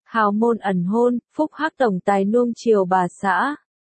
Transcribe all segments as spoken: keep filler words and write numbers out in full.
Hào môn ẩn hôn, phúc hắc tổng tài nuông chiều bà xã.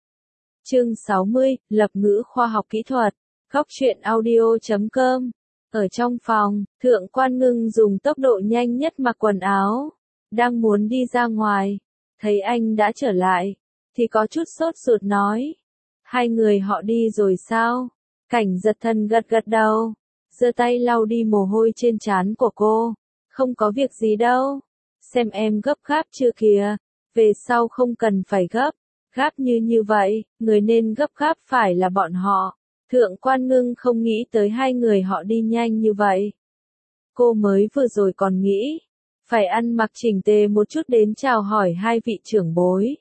Chương sáu mươi, lập ngữ khoa học kỹ thuật. Góc truyện audio chấm com. Ở trong phòng, Thượng Quan Ngưng dùng tốc độ nhanh nhất mặc quần áo, đang muốn đi ra ngoài, thấy anh đã trở lại, thì có chút sốt ruột nói. Hai người họ đi rồi sao? Cảnh Giật Thần gật gật đầu, giơ tay lau đi mồ hôi trên trán của cô. Không có việc gì đâu. Xem em gấp gáp chưa kìa, về sau không cần phải gấp, gáp như như vậy, người nên gấp gáp phải là bọn họ. Thượng Quan Ngưng không nghĩ tới hai người họ đi nhanh như vậy. Cô mới vừa rồi còn nghĩ, phải ăn mặc chỉnh tề một chút đến chào hỏi hai vị trưởng bối.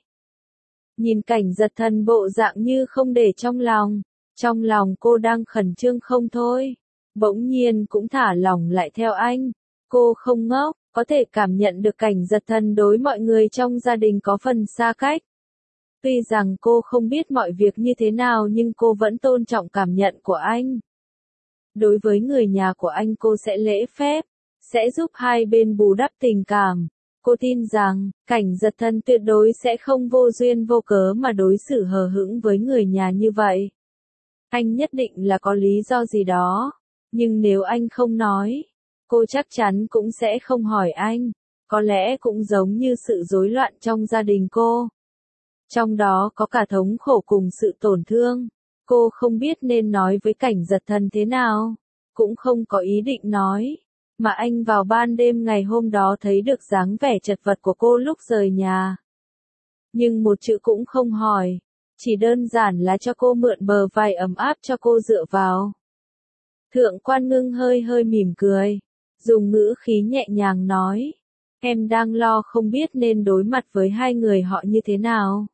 Nhìn Cảnh Giật Thần bộ dạng như không để trong lòng, trong lòng cô đang khẩn trương không thôi, bỗng nhiên cũng thả lỏng lại theo anh. Cô không ngốc, có thể cảm nhận được Cảnh Giật Thần đối mọi người trong gia đình có phần xa cách. Tuy rằng cô không biết mọi việc như thế nào nhưng cô vẫn tôn trọng cảm nhận của anh. Đối với người nhà của anh cô sẽ lễ phép, sẽ giúp hai bên bù đắp tình cảm. Cô tin rằng, Cảnh Giật Thần tuyệt đối sẽ không vô duyên vô cớ mà đối xử hờ hững với người nhà như vậy. Anh nhất định là có lý do gì đó, nhưng nếu anh không nói, cô chắc chắn cũng sẽ không hỏi anh. Có lẽ cũng giống như sự rối loạn trong gia đình cô. Trong đó có cả thống khổ cùng sự tổn thương. Cô không biết nên nói với Cảnh Giật Thần thế nào, cũng không có ý định nói. Mà anh vào ban đêm ngày hôm đó thấy được dáng vẻ chật vật của cô lúc rời nhà. Nhưng một chữ cũng không hỏi, chỉ đơn giản là cho cô mượn bờ vai ấm áp cho cô dựa vào. Thượng Quan Ngưng hơi hơi mỉm cười, dùng ngữ khí nhẹ nhàng nói, em đang lo không biết nên đối mặt với hai người họ như thế nào.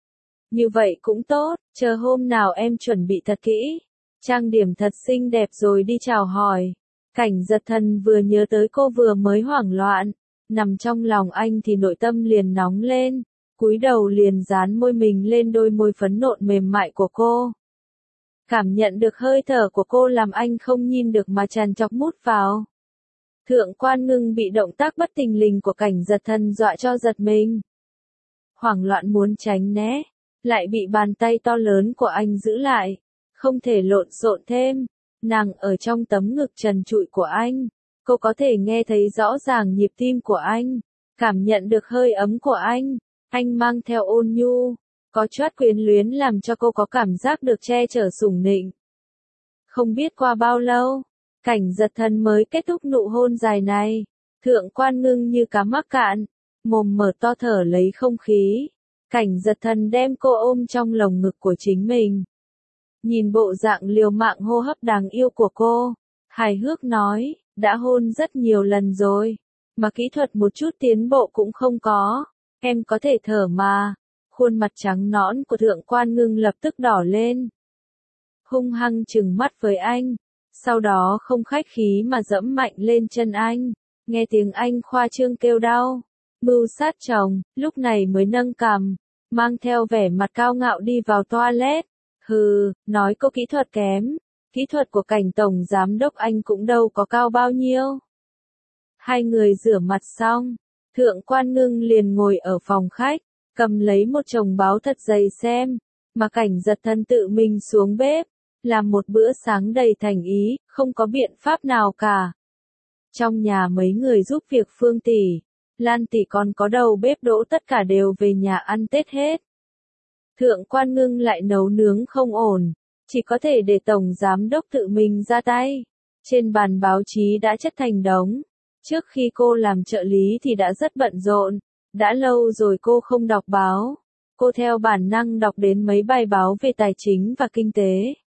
Như vậy cũng tốt, chờ hôm nào em chuẩn bị thật kỹ, trang điểm thật xinh đẹp rồi đi chào hỏi. Cảnh Giật Thần vừa nhớ tới cô vừa mới hoảng loạn, nằm trong lòng anh thì nội tâm liền nóng lên, cúi đầu liền dán môi mình lên đôi môi phấn nộn mềm mại của cô. Cảm nhận được hơi thở của cô làm anh không nhìn được mà tràn trọc mút vào. Thượng Quan Ngưng bị động tác bất thình lình của Cảnh Giật Thần dọa cho giật mình. Hoảng loạn muốn tránh né, lại bị bàn tay to lớn của anh giữ lại, không thể lộn xộn thêm. Nàng ở trong tấm ngực trần trụi của anh, cô có thể nghe thấy rõ ràng nhịp tim của anh, cảm nhận được hơi ấm của anh, anh mang theo ôn nhu, có chút quyến luyến làm cho cô có cảm giác được che chở sủng nịnh. Không biết qua bao lâu, Cảnh Giật Thần mới kết thúc nụ hôn dài này. Thượng Quan Ngưng như cá mắc cạn, mồm mở to thở lấy không khí. Cảnh Giật Thần đem cô ôm trong lồng ngực của chính mình. Nhìn bộ dạng liều mạng hô hấp đáng yêu của cô, hài hước nói, đã hôn rất nhiều lần rồi, mà kỹ thuật một chút tiến bộ cũng không có, em có thể thở mà. Khuôn mặt trắng nõn của Thượng Quan Ngưng lập tức đỏ lên. Hung hăng trừng mắt với anh, sau đó không khách khí mà dẫm mạnh lên chân anh, nghe tiếng anh khoa trương kêu đau. Mưu sát chồng, lúc này mới nâng cằm, mang theo vẻ mặt cao ngạo đi vào toilet. Hừ, nói cô kỹ thuật kém, kỹ thuật của Cảnh tổng giám đốc anh cũng đâu có cao bao nhiêu. Hai người rửa mặt xong, Thượng Quan Ngưng liền ngồi ở phòng khách, cầm lấy một chồng báo thật dày xem, mà Cảnh Giật Thần tự mình xuống bếp, làm một bữa sáng đầy thành ý, không có biện pháp nào cả. Trong nhà mấy người giúp việc Phương tỷ, Lan tỷ còn có đầu bếp Đỗ tất cả đều về nhà ăn Tết hết. Thượng Quan Ngưng lại nấu nướng không ổn, chỉ có thể để tổng giám đốc tự mình ra tay. Trên bàn báo chí đã chất thành đống. Trước khi cô làm trợ lý thì đã rất bận rộn, đã lâu rồi cô không đọc báo. Cô theo bản năng đọc đến mấy bài báo về tài chính và kinh tế.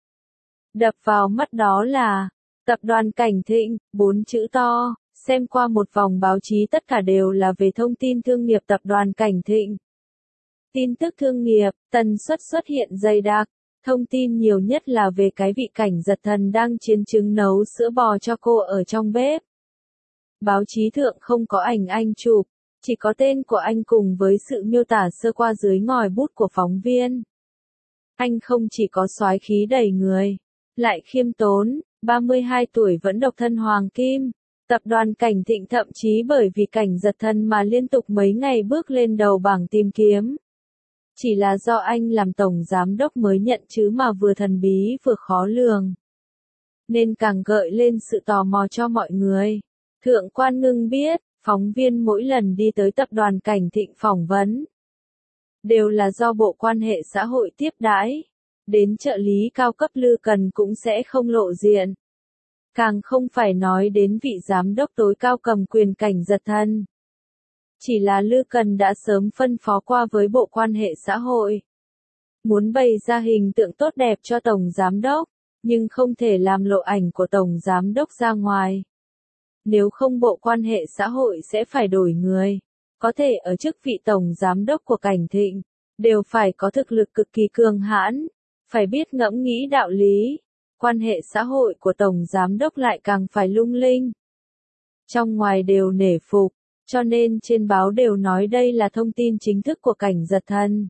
Đập vào mắt đó là Tập đoàn Cảnh Thịnh, bốn chữ to. Xem qua một vòng báo chí tất cả đều là về thông tin thương nghiệp Tập đoàn Cảnh Thịnh. Tin tức thương nghiệp, tần suất xuất hiện dày đặc, thông tin nhiều nhất là về cái vị Cảnh Giật Thần đang chiến trứng nấu sữa bò cho cô ở trong bếp. Báo chí thượng không có ảnh anh chụp, chỉ có tên của anh cùng với sự miêu tả sơ qua dưới ngòi bút của phóng viên. Anh không chỉ có soái khí đầy người, lại khiêm tốn, ba mươi hai tuổi vẫn độc thân hoàng kim, Tập đoàn Cảnh Thịnh thậm chí bởi vì Cảnh Giật Thần mà liên tục mấy ngày bước lên đầu bảng tìm kiếm. Chỉ là do anh làm tổng giám đốc mới nhận chứ mà vừa thần bí vừa khó lường. Nên càng gợi lên sự tò mò cho mọi người. Thượng quan Ngưng biết, phóng viên mỗi lần đi tới tập đoàn Cảnh Thịnh phỏng vấn. Đều là do bộ quan hệ xã hội tiếp đãi. Đến trợ lý cao cấp Lư Cần cũng sẽ không lộ diện. Càng không phải nói đến vị giám đốc tối cao cầm quyền Cảnh Giật Thần. Chỉ là Lư Cần đã sớm phân phó qua với bộ quan hệ xã hội. Muốn bày ra hình tượng tốt đẹp cho tổng giám đốc, nhưng không thể làm lộ ảnh của tổng giám đốc ra ngoài. Nếu không bộ quan hệ xã hội sẽ phải đổi người. Có thể ở chức vị tổng giám đốc của Cảnh Thịnh, đều phải có thực lực cực kỳ cường hãn, phải biết ngẫm nghĩ đạo lý. Quan hệ xã hội của tổng giám đốc lại càng phải lung linh. Trong ngoài đều nể phục, cho nên trên báo đều nói đây là thông tin chính thức của Cảnh Giật Thần.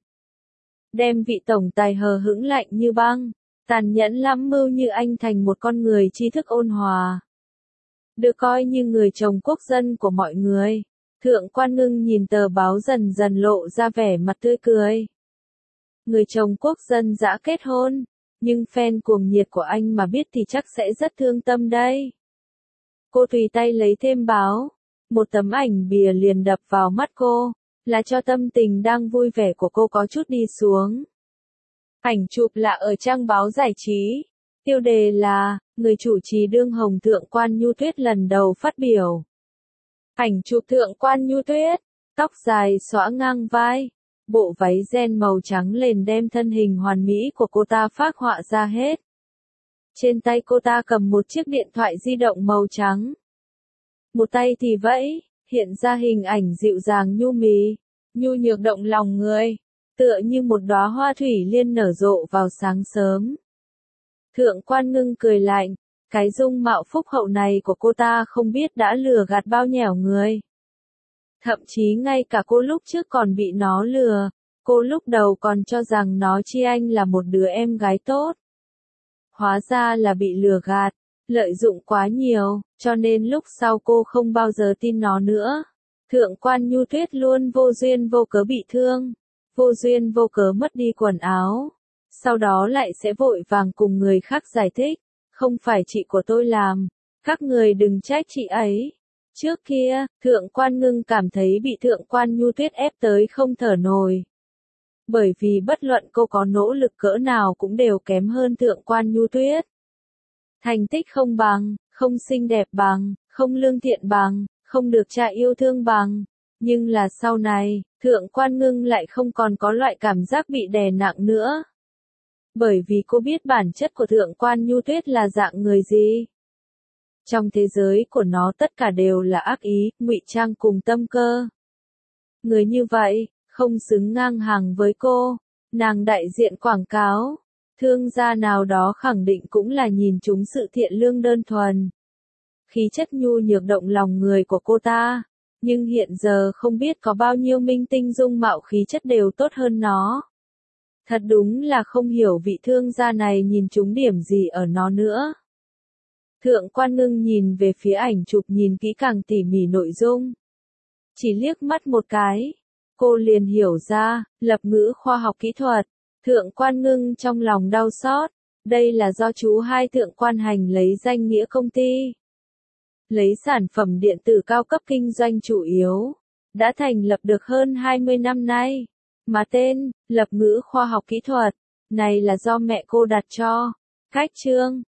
Đem vị tổng tài hờ hững lạnh như băng, tàn nhẫn lắm mưu như anh thành một con người tri thức ôn hòa. Được coi như người chồng quốc dân của mọi người. Thượng quan Ngưng nhìn tờ báo dần dần lộ ra vẻ mặt tươi cười. Người chồng quốc dân đã kết hôn, nhưng fan cuồng nhiệt của anh mà biết thì chắc sẽ rất thương tâm đây. Cô tùy tay lấy thêm báo, một tấm ảnh bìa liền đập vào mắt cô, là cho tâm tình đang vui vẻ của cô có chút đi xuống. Ảnh chụp là ở trang báo giải trí, tiêu đề là, người chủ trì đương hồng Thượng quan Nhu Tuyết lần đầu phát biểu. Ảnh chụp Thượng quan Nhu Tuyết, tóc dài xõa ngang vai, bộ váy ren màu trắng lên đem thân hình hoàn mỹ của cô ta phác họa ra hết. Trên tay cô ta cầm một chiếc điện thoại di động màu trắng. Một tay thì vẫy, hiện ra hình ảnh dịu dàng nhu mì, nhu nhược động lòng người, tựa như một đóa hoa thủy liên nở rộ vào sáng sớm. Thượng quan Ngưng cười lạnh, cái dung mạo phúc hậu này của cô ta không biết đã lừa gạt bao nhẻo người. Thậm chí ngay cả cô lúc trước còn bị nó lừa, cô lúc đầu còn cho rằng nó chi anh là một đứa em gái tốt. Hóa ra là bị lừa gạt, lợi dụng quá nhiều, cho nên lúc sau cô không bao giờ tin nó nữa. Thượng quan Nhu Tuyết luôn vô duyên vô cớ bị thương, vô duyên vô cớ mất đi quần áo, sau đó lại sẽ vội vàng cùng người khác giải thích, không phải chị của tôi làm, các người đừng trách chị ấy. Trước kia, Thượng quan Ngưng cảm thấy bị Thượng quan Nhu Tuyết ép tới không thở nổi. Bởi vì bất luận cô có nỗ lực cỡ nào cũng đều kém hơn Thượng quan Nhu Tuyết. Thành tích không bằng, không xinh đẹp bằng, không lương thiện bằng, không được cha yêu thương bằng. Nhưng là sau này, Thượng quan Ngưng lại không còn có loại cảm giác bị đè nặng nữa. Bởi vì cô biết bản chất của Thượng quan Nhu Tuyết là dạng người gì. Trong thế giới của nó tất cả đều là ác ý, ngụy trang cùng tâm cơ. Người như vậy, không xứng ngang hàng với cô. Nàng đại diện quảng cáo, thương gia nào đó khẳng định cũng là nhìn trúng sự thiện lương đơn thuần. Khí chất nhu nhược động lòng người của cô ta. Nhưng hiện giờ không biết có bao nhiêu minh tinh dung mạo khí chất đều tốt hơn nó. Thật đúng là không hiểu vị thương gia này nhìn trúng điểm gì ở nó nữa. Thượng quan Ngưng nhìn về phía ảnh chụp nhìn kỹ càng tỉ mỉ nội dung. Chỉ liếc mắt một cái, cô liền hiểu ra, lập ngữ khoa học kỹ thuật. Thượng quan Ngưng trong lòng đau xót, đây là do chú hai Thượng quan Hành lấy danh nghĩa công ty. Lấy sản phẩm điện tử cao cấp kinh doanh chủ yếu, đã thành lập được hơn hai mươi năm nay. Mà tên, lập ngữ khoa học kỹ thuật, này là do mẹ cô đặt cho. Cách chương